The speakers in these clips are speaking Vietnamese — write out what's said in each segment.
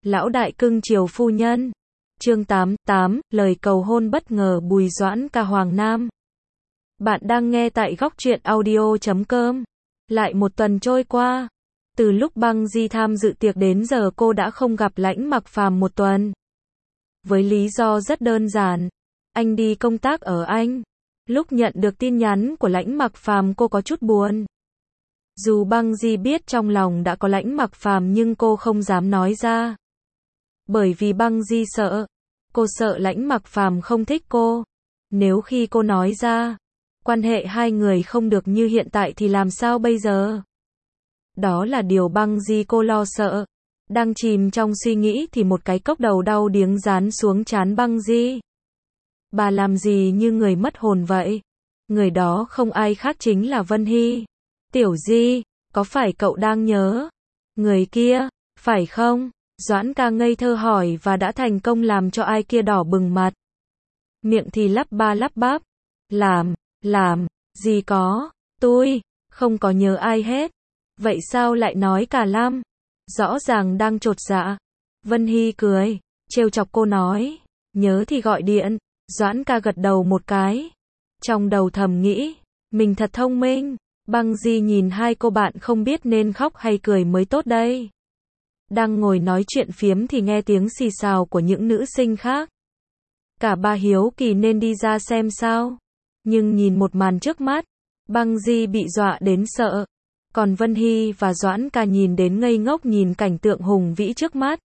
Lão đại cưng chiều phu nhân. Chương 88, lời cầu hôn bất ngờ Bùi Doãn Ca Hoàng Nam. Bạn đang nghe tại góc truyện audio.com. Lại một tuần trôi qua. Từ lúc Băng Di tham dự tiệc đến giờ cô đã không gặp Lãnh Mặc Phàm một tuần. Với lý do rất đơn giản. Anh đi công tác ở Anh. Lúc nhận được tin nhắn của Lãnh Mặc Phàm cô có chút buồn. Dù Băng Di biết trong lòng đã có Lãnh Mặc Phàm nhưng cô không dám nói ra. Bởi vì Băng Di sợ. Cô sợ Lãnh Mặc Phàm không thích cô. Nếu khi cô nói ra, quan hệ hai người không được như hiện tại thì làm sao bây giờ? Đó là điều Băng Di cô lo sợ. Đang chìm trong suy nghĩ thì một cái cốc đầu đau điếng dán xuống trán Băng Di. Bà làm gì như người mất hồn vậy? Người đó không ai khác chính là Vân Hy. Tiểu Di, có phải cậu đang nhớ người kia, phải không? Doãn Ca ngây thơ hỏi và đã thành công làm cho ai kia đỏ bừng mặt. Miệng thì lắp ba lắp bắp. Làm, gì có, tôi không có nhớ ai hết. Vậy sao lại nói cả lăm? Rõ ràng đang chột dạ. Vân Hy cười, trêu chọc cô nói, nhớ thì gọi điện. Doãn Ca gật đầu một cái. Trong đầu thầm nghĩ, mình thật thông minh. Băng Di nhìn hai cô bạn không biết nên khóc hay cười mới tốt đây. Đang ngồi nói chuyện phiếm thì nghe tiếng xì xào của những nữ sinh khác. Cả ba hiếu kỳ nên đi ra xem sao. Nhưng nhìn một màn trước mắt, Băng Di bị dọa đến sợ. Còn Vân Hy và Doãn Ca nhìn đến ngây ngốc nhìn cảnh tượng hùng vĩ trước mắt.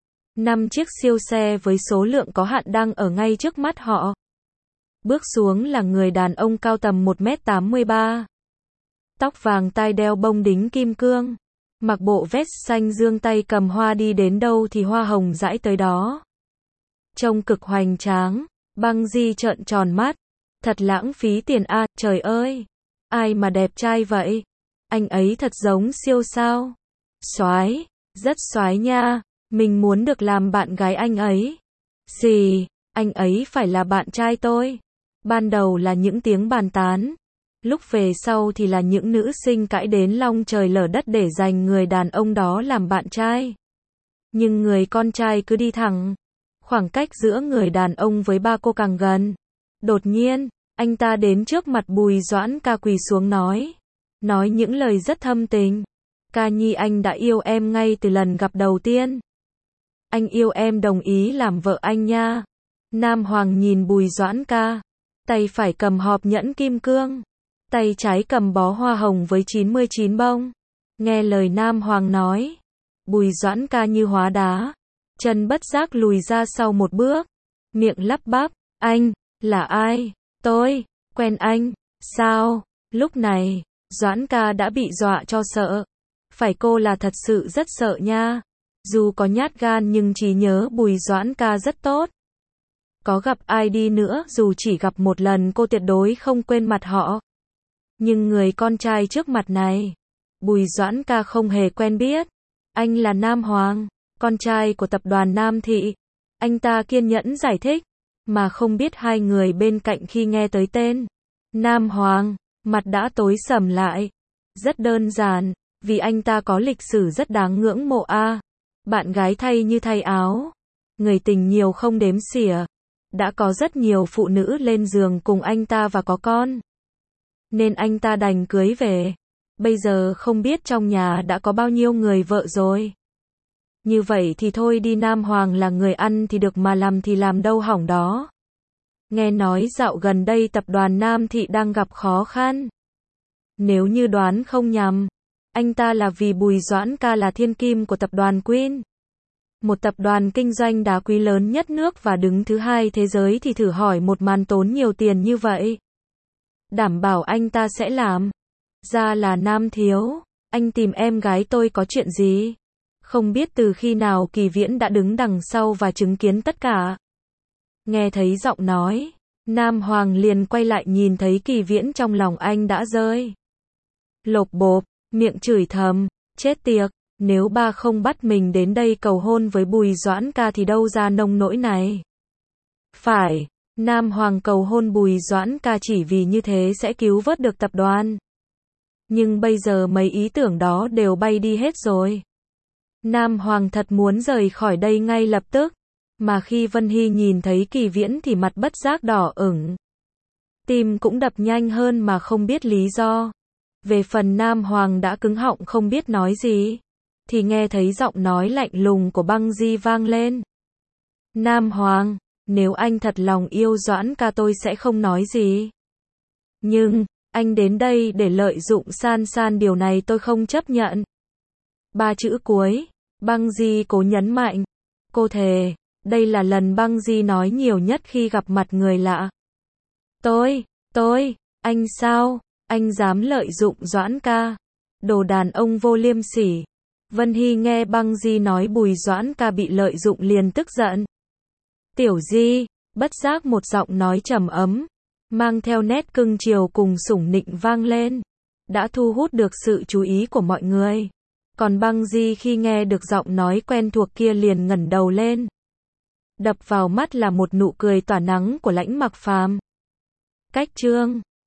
5 chiếc siêu xe với số lượng có hạn đang ở ngay trước mắt họ. Bước xuống là người đàn ông cao tầm 1m83. Tóc vàng tai đeo bông đính kim cương. Mặc bộ vest xanh dương tay cầm hoa đi đến đâu thì hoa hồng dãi tới đó. Trông cực hoành tráng. Băng Di trợn tròn mắt. Thật lãng phí tiền a, trời ơi. Ai mà đẹp trai vậy? Anh ấy thật giống siêu sao. Soái, rất soái nha. Mình muốn được làm bạn gái anh ấy. Gì, anh ấy phải là bạn trai tôi. Ban đầu là những tiếng bàn tán. Lúc về sau thì là những nữ sinh cãi đến long trời lở đất để giành người đàn ông đó làm bạn trai. Nhưng người con trai cứ đi thẳng. Khoảng cách giữa người đàn ông với ba cô càng gần. Đột nhiên, anh ta đến trước mặt Bùi Doãn Ca quỳ xuống nói. Nói những lời rất thâm tình. Ca nhi anh đã yêu em ngay từ lần gặp đầu tiên. Anh yêu em đồng ý làm vợ anh nha. Nam Hoàng nhìn Bùi Doãn Ca. Tay phải cầm hộp nhẫn kim cương. Tay trái cầm bó hoa hồng với 99 bông. Nghe lời Nam Hoàng nói. Bùi Doãn Ca như hóa đá. Chân bất giác lùi ra sau một bước. Miệng lắp bắp. Anh, là ai? Tôi, quen anh. Sao? Lúc này, Doãn Ca đã bị dọa cho sợ. Phải cô là thật sự rất sợ nha. Dù có nhát gan nhưng trí nhớ Bùi Doãn Ca rất tốt. Có gặp ai đi nữa dù chỉ gặp một lần cô tuyệt đối không quên mặt họ. Nhưng người con trai trước mặt này, Bùi Doãn Ca không hề quen biết. Anh là Nam Hoàng, con trai của tập đoàn Nam Thị. Anh ta kiên nhẫn giải thích, mà không biết hai người bên cạnh khi nghe tới tên Nam Hoàng, mặt đã tối sầm lại. Rất đơn giản, vì anh ta có lịch sử rất đáng ngưỡng mộ a. Bạn gái thay như thay áo, người tình nhiều không đếm xỉa. Đã có rất nhiều phụ nữ lên giường cùng anh ta và có con. Nên anh ta đành cưới về. Bây giờ không biết trong nhà đã có bao nhiêu người vợ rồi. Như vậy thì thôi đi, Nam Hoàng là người ăn thì được mà làm thì làm đâu hỏng đó. Nghe nói dạo gần đây tập đoàn Nam Thị đang gặp khó khăn. Nếu như đoán không nhầm, anh ta là vì Bùi Doãn Ca là thiên kim của tập đoàn Queen. Một tập đoàn kinh doanh đá quý lớn nhất nước và đứng thứ hai thế giới thì thử hỏi một màn tốn nhiều tiền như vậy. Đảm bảo anh ta sẽ làm. Ra là Nam thiếu, anh tìm em gái tôi có chuyện gì? Không biết từ khi nào Kỳ Viễn đã đứng đằng sau và chứng kiến tất cả. Nghe thấy giọng nói, Nam Hoàng liền quay lại nhìn thấy Kỳ Viễn trong lòng anh đã rơi. Lộp bộp, miệng chửi thầm, chết tiệt, nếu ba không bắt mình đến đây cầu hôn với Bùi Doãn Ca thì đâu ra nông nỗi này. Phải, Nam Hoàng cầu hôn Bùi Doãn Ca chỉ vì như thế sẽ cứu vớt được tập đoàn. Nhưng bây giờ mấy ý tưởng đó đều bay đi hết rồi. Nam Hoàng thật muốn rời khỏi đây ngay lập tức. Mà khi Vân Hy nhìn thấy Kỳ Viễn thì mặt bất giác đỏ ửng. Tim cũng đập nhanh hơn mà không biết lý do. Về phần Nam Hoàng đã cứng họng không biết nói gì. Thì nghe thấy giọng nói lạnh lùng của Băng Di vang lên. Nam Hoàng, nếu anh thật lòng yêu Doãn ca tôi sẽ không nói gì. Nhưng, anh đến đây để lợi dụng San San, điều này tôi không chấp nhận. 3 chữ cuối, Băng Di cố nhấn mạnh. Cô thề, đây là lần Băng Di nói nhiều nhất khi gặp mặt người lạ. Anh sao? Anh dám lợi dụng Doãn ca? Đồ đàn ông vô liêm sỉ. Vân Hy nghe Băng Di nói Bùi Doãn ca bị lợi dụng liền tức giận. Tiểu Di, bất giác một giọng nói trầm ấm, mang theo nét cưng chiều cùng sủng nịnh vang lên, đã thu hút được sự chú ý của mọi người. Còn Băng Di khi nghe được giọng nói quen thuộc kia liền ngẩng đầu lên. Đập vào mắt là một nụ cười tỏa nắng của Lãnh Mặc Phàm. Cách chương